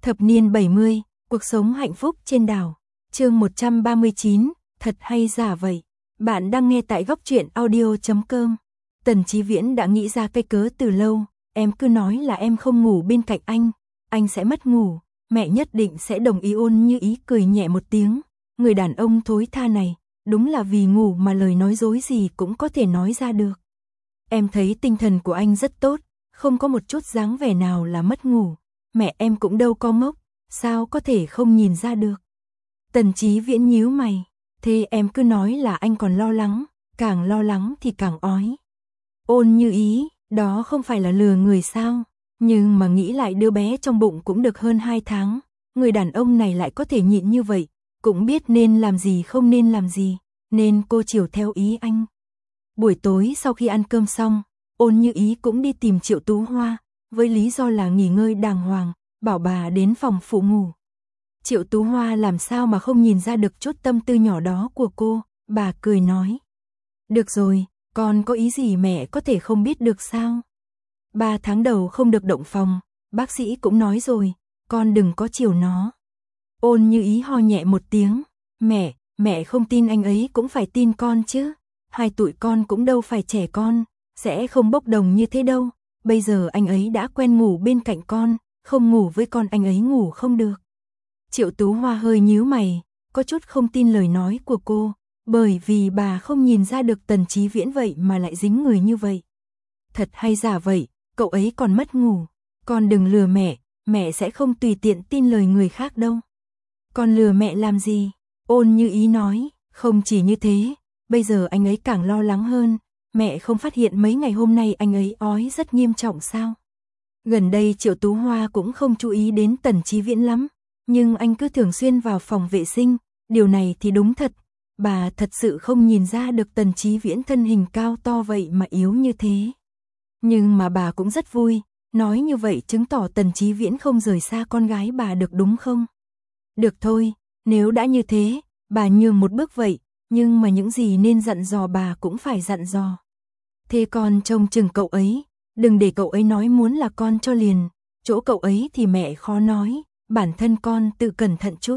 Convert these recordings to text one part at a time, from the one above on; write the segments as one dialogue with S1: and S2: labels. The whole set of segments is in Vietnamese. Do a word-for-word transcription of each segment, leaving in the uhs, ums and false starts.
S1: Thập niên bảy mươi, cuộc sống hạnh phúc trên đảo. Chương một trăm ba mươi chín, thật hay giả vậy? Bạn đang nghe tại góc truyện audio chấm com. Tần Chí Viễn đã nghĩ ra cây cớ từ lâu, em cứ nói là em không ngủ bên cạnh anh, anh sẽ mất ngủ, mẹ nhất định sẽ đồng ý. Ôn Như Ý cười nhẹ một tiếng, người đàn ông thối tha này, đúng là vì ngủ mà lời nói dối gì cũng có thể nói ra được. Em thấy tinh thần của anh rất tốt, không có một chút dáng vẻ nào là mất ngủ, mẹ em cũng đâu có ngốc, sao có thể không nhìn ra được. Tần Chí Viễn nhíu mày, thế em cứ nói là anh còn lo lắng, càng lo lắng thì càng ói. Ôn Như Ý, đó không phải là lừa người sao, nhưng mà nghĩ lại đứa bé trong bụng cũng được hơn hai tháng, người đàn ông này lại có thể nhịn như vậy, cũng biết nên làm gì không nên làm gì, nên cô chiều theo ý anh. Buổi tối sau khi ăn cơm xong, Ôn Như Ý cũng đi tìm Triệu Tú Hoa, với lý do là nghỉ ngơi đàng hoàng, bảo bà đến phòng phụ ngủ. Triệu Tú Hoa làm sao mà không nhìn ra được chút tâm tư nhỏ đó của cô, bà cười nói. Được rồi, con có ý gì mẹ có thể không biết được sao? Ba tháng đầu không được động phòng, bác sĩ cũng nói rồi, con đừng có chiều nó. Ôn Như Ý ho nhẹ một tiếng, mẹ, mẹ không tin anh ấy cũng phải tin con chứ, hai tụi con cũng đâu phải trẻ con, sẽ không bốc đồng như thế đâu, bây giờ anh ấy đã quen ngủ bên cạnh con, không ngủ với con anh ấy ngủ không được. Triệu Tú Hoa hơi nhíu mày, có chút không tin lời nói của cô, bởi vì bà không nhìn ra được Tần Chí Viễn vậy mà lại dính người như vậy. Thật hay giả vậy, cậu ấy còn mất ngủ, con đừng lừa mẹ, mẹ sẽ không tùy tiện tin lời người khác đâu. Con lừa mẹ làm gì? Ôn Như Ý nói, không chỉ như thế, bây giờ anh ấy càng lo lắng hơn, mẹ không phát hiện mấy ngày hôm nay anh ấy ói rất nghiêm trọng sao? Gần đây Triệu Tú Hoa cũng không chú ý đến Tần Chí Viễn lắm, nhưng anh cứ thường xuyên vào phòng vệ sinh, điều này thì đúng thật, bà thật sự không nhìn ra được Tần Chí Viễn thân hình cao to vậy mà yếu như thế. Nhưng mà bà cũng rất vui, nói như vậy chứng tỏ Tần Chí Viễn không rời xa con gái bà được đúng không? Được thôi, nếu đã như thế, bà nhường một bước vậy, nhưng mà những gì nên dặn dò bà cũng phải dặn dò. Thế con trông chừng cậu ấy, đừng để cậu ấy nói muốn là con cho liền, chỗ cậu ấy thì mẹ khó nói, bản thân con tự cẩn thận chút.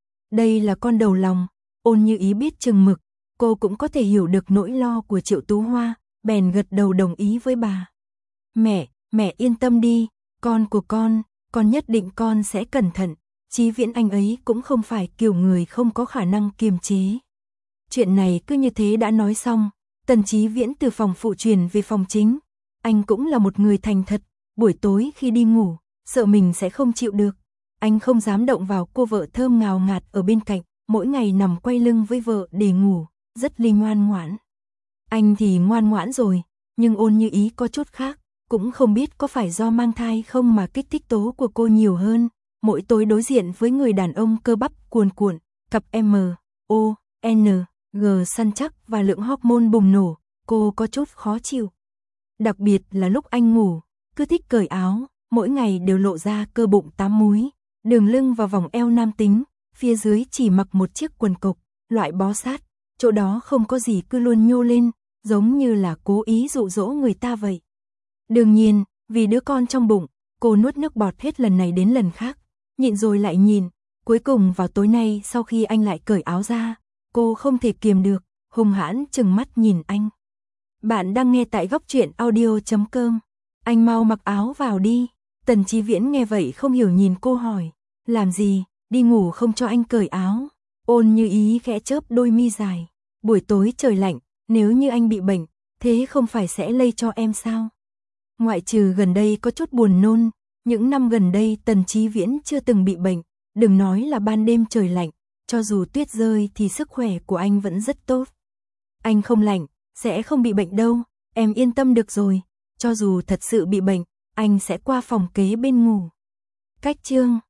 S1: Đây là con đầu lòng, Ôn Như Ý biết chừng mực, cô cũng có thể hiểu được nỗi lo của Triệu Tú Hoa, bèn gật đầu đồng ý với bà. Mẹ, mẹ yên tâm đi, con của con, con nhất định con sẽ cẩn thận, Chí Viễn anh ấy cũng không phải kiểu người không có khả năng kiềm chế. Chuyện này cứ như thế đã nói xong, Tần Chí Viễn từ phòng phụ truyền về phòng chính, anh cũng là một người thành thật, buổi tối khi đi ngủ, sợ mình sẽ không chịu được, anh không dám động vào cô vợ thơm ngào ngạt ở bên cạnh, mỗi ngày nằm quay lưng với vợ để ngủ, rất li ngoan ngoãn. Anh thì ngoan ngoãn rồi, nhưng Ôn Như Ý có chút khác, cũng không biết có phải do mang thai không mà kích thích tố của cô nhiều hơn, mỗi tối đối diện với người đàn ông cơ bắp cuồn cuộn, cặp M, O, N, G săn chắc và lượng hormone bùng nổ, cô có chút khó chịu. Đặc biệt là lúc anh ngủ, cứ thích cởi áo, mỗi ngày đều lộ ra cơ bụng tám múi, đường lưng và vòng eo nam tính, phía dưới chỉ mặc một chiếc quần cộc, loại bó sát, chỗ đó không có gì cứ luôn nhô lên, giống như là cố ý dụ dỗ người ta vậy. Đương nhiên, vì đứa con trong bụng, cô nuốt nước bọt hết lần này đến lần khác, nhịn rồi lại nhịn, cuối cùng vào tối nay sau khi anh lại cởi áo ra, cô không thể kiềm được, hung hãn trừng mắt nhìn anh. Bạn đang nghe tại góc truyện audio chấm com. Anh mau mặc áo vào đi. Tần Chí Viễn nghe vậy không hiểu nhìn cô hỏi, làm gì, đi ngủ không cho anh cởi áo? Ôn Như Ý khẽ chớp đôi mi dài, buổi tối trời lạnh, nếu như anh bị bệnh, thế không phải sẽ lây cho em sao? Ngoại trừ gần đây có chút buồn nôn, những năm gần đây Tần Chí Viễn chưa từng bị bệnh, đừng nói là ban đêm trời lạnh, cho dù tuyết rơi thì sức khỏe của anh vẫn rất tốt. Anh không lạnh, sẽ không bị bệnh đâu, em yên tâm được rồi, cho dù thật sự bị bệnh, anh sẽ qua phòng kế bên ngủ. Cách chương